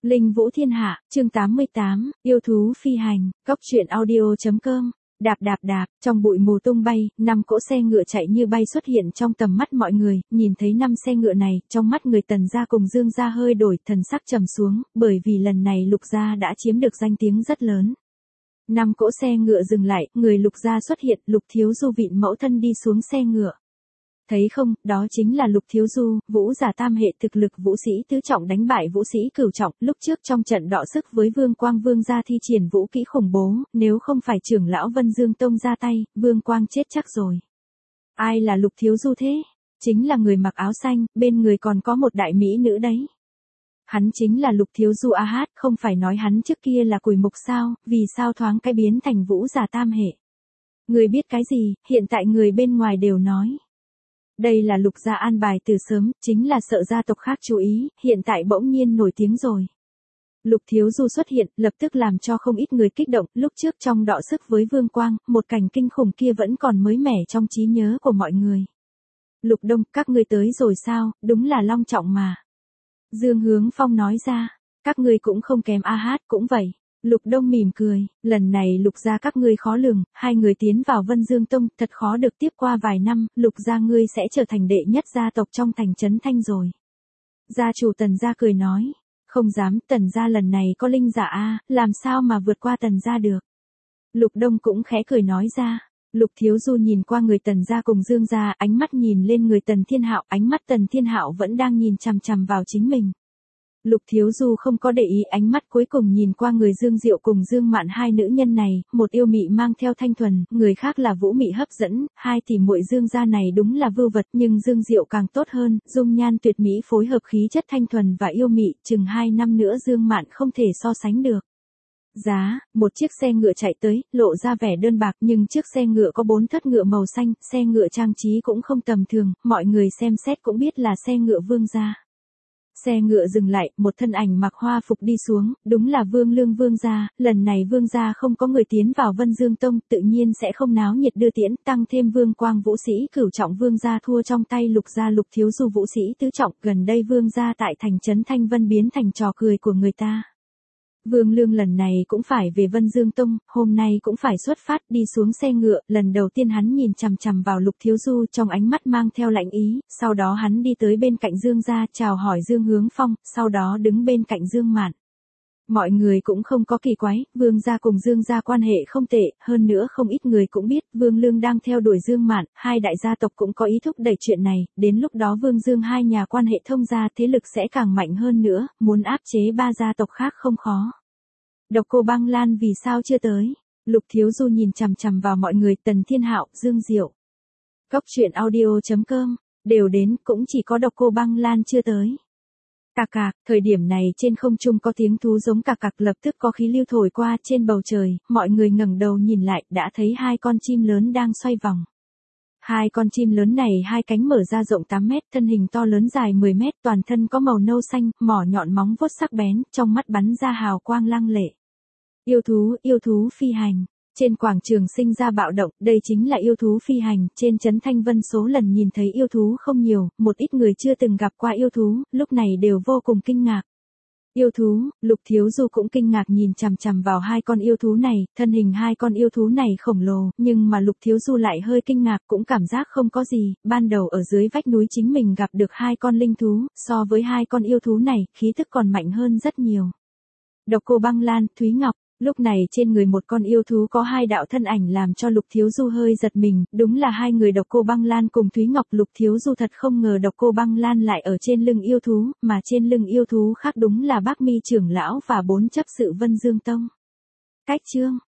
Linh Vũ Thiên Hạ, chương 88, yêu thú phi hành, góc truyện audio.com. Đạp đạp đạp, trong bụi mù tung bay, 5 cỗ xe ngựa chạy như bay xuất hiện trong tầm mắt mọi người, nhìn thấy 5 xe ngựa này, trong mắt người Tần gia cùng Dương gia hơi đổi, thần sắc trầm xuống, bởi vì lần này Lục gia đã chiếm được danh tiếng rất lớn. 5 cỗ xe ngựa dừng lại, người Lục gia xuất hiện, Lục Thiếu Du vịn mẫu thân đi xuống xe ngựa. Thấy không, đó chính là Lục Thiếu Du, vũ giả tam hệ thực lực vũ sĩ tứ trọng đánh bại vũ sĩ cửu trọng, lúc trước trong trận đọ sức với Vương Quang Vương gia thi triển vũ kỹ khủng bố, nếu không phải trưởng lão Vân Dương Tông ra tay, Vương Quang chết chắc rồi. Ai là Lục Thiếu Du thế? Chính là người mặc áo xanh, bên người còn có một đại mỹ nữ đấy. Hắn chính là Lục Thiếu Du a hát, không phải nói hắn trước kia là cùi mục sao, vì sao thoáng cái biến thành vũ giả tam hệ. Người biết cái gì, hiện tại người bên ngoài đều nói. Đây là Lục gia an bài từ sớm, chính là sợ gia tộc khác chú ý, hiện tại bỗng nhiên nổi tiếng rồi. Lục Thiếu Du xuất hiện, lập tức làm cho không ít người kích động, lúc trước trong đọ sức với Vương Quang, một cảnh kinh khủng kia vẫn còn mới mẻ trong trí nhớ của mọi người. Lục Đông, các ngươi tới rồi sao, đúng là long trọng mà. Dương Hướng Phong nói ra, các ngươi cũng không kém a hát, cũng vậy. Lục Đông mỉm cười, lần này Lục gia các ngươi khó lường, hai người tiến vào Vân Dương Tông, thật khó được tiếp qua vài năm, Lục gia ngươi sẽ trở thành đệ nhất gia tộc trong thành trấn Thanh rồi. Gia chủ Tần gia cười nói, không dám, Tần gia lần này có linh giả a, làm sao mà vượt qua Tần gia được. Lục Đông cũng khẽ cười nói ra, Lục Thiếu Du nhìn qua người Tần gia cùng Dương gia, ánh mắt nhìn lên người Tần Thiên Hạo, ánh mắt Tần Thiên Hạo vẫn đang nhìn chằm chằm vào chính mình. Lục Thiếu Du không có để ý, ánh mắt cuối cùng nhìn qua người Dương Diệu cùng Dương Mạn hai nữ nhân này, một yêu mị mang theo thanh thuần, người khác là vũ mị hấp dẫn, hai tỷ muội Dương gia này đúng là vưu vật, nhưng Dương Diệu càng tốt hơn, dung nhan tuyệt mỹ phối hợp khí chất thanh thuần và yêu mị, chừng 2 năm nữa Dương Mạn không thể so sánh được. Giá, một chiếc xe ngựa chạy tới, lộ ra vẻ đơn bạc, nhưng chiếc xe ngựa có 4 thất ngựa màu xanh, xe ngựa trang trí cũng không tầm thường, mọi người xem xét cũng biết là xe ngựa Vương gia. Xe ngựa dừng lại, một thân ảnh mặc hoa phục đi xuống, đúng là Vương Lương Vương gia, lần này Vương gia không có người tiến vào Vân Dương Tông, tự nhiên sẽ không náo nhiệt đưa tiễn, tăng thêm Vương Quang vũ sĩ cửu trọng Vương gia thua trong tay Lục gia Lục Thiếu Du vũ sĩ tứ trọng, gần đây Vương gia tại thành trấn Thanh Vân biến thành trò cười của người ta. Vương Lương lần này cũng phải về Vân Dương Tông, hôm nay cũng phải xuất phát, đi xuống xe ngựa, lần đầu tiên hắn nhìn chằm chằm vào Lục Thiếu Du trong ánh mắt mang theo lạnh ý, sau đó hắn đi tới bên cạnh Dương gia, chào hỏi Dương Hướng Phong, sau đó đứng bên cạnh Dương Mạn. Mọi người cũng không có kỳ quái, Vương gia cùng Dương gia quan hệ không tệ, hơn nữa không ít người cũng biết, Vương Lương đang theo đuổi Dương Mạn, hai đại gia tộc cũng có ý thúc đẩy chuyện này, đến lúc đó Vương Dương hai nhà quan hệ thông gia thế lực sẽ càng mạnh hơn nữa, muốn áp chế 3 gia tộc khác không khó. Độc Cô Băng Lan vì sao chưa tới? Lục Thiếu Du nhìn chằm chằm vào mọi người, Tần Thiên Hạo, Dương Diệu. Góc truyện audio.com, đều đến, cũng chỉ có Độc Cô Băng Lan chưa tới. Cạc cạc, thời điểm này trên không trung có tiếng thú giống cạc cạc, lập tức có khí lưu thổi qua trên bầu trời, mọi người ngẩng đầu nhìn lại, đã thấy 2 con chim lớn đang xoay vòng. 2 con chim lớn này 2 cánh mở ra rộng 8 mét, thân hình to lớn dài 10 mét, toàn thân có màu nâu xanh, mỏ nhọn móng vuốt sắc bén, trong mắt bắn ra hào quang lăng lệ. Yêu thú phi hành. Trên quảng trường sinh ra bạo động, đây chính là yêu thú phi hành, trên trấn Thanh Vân số lần nhìn thấy yêu thú không nhiều, một ít người chưa từng gặp qua yêu thú, lúc này đều vô cùng kinh ngạc. Yêu thú, Lục Thiếu Du cũng kinh ngạc nhìn chằm chằm vào 2 con yêu thú này, thân hình 2 con yêu thú này khổng lồ, nhưng mà Lục Thiếu Du lại hơi kinh ngạc, cũng cảm giác không có gì, ban đầu ở dưới vách núi chính mình gặp được 2 con linh thú, so với 2 con yêu thú này, khí tức còn mạnh hơn rất nhiều. Độc Cô Băng Lan, Thúy Ngọc, lúc này trên người một con yêu thú có 2 đạo thân ảnh làm cho Lục Thiếu Du hơi giật mình, đúng là 2 người Độc Cô Băng Lan cùng Thúy Ngọc. Lục Thiếu Du thật không ngờ Độc Cô Băng Lan lại ở trên lưng yêu thú, mà trên lưng yêu thú khác đúng là Bác Mi trưởng lão và 4 chấp sự Vân Dương Tông. Cách chương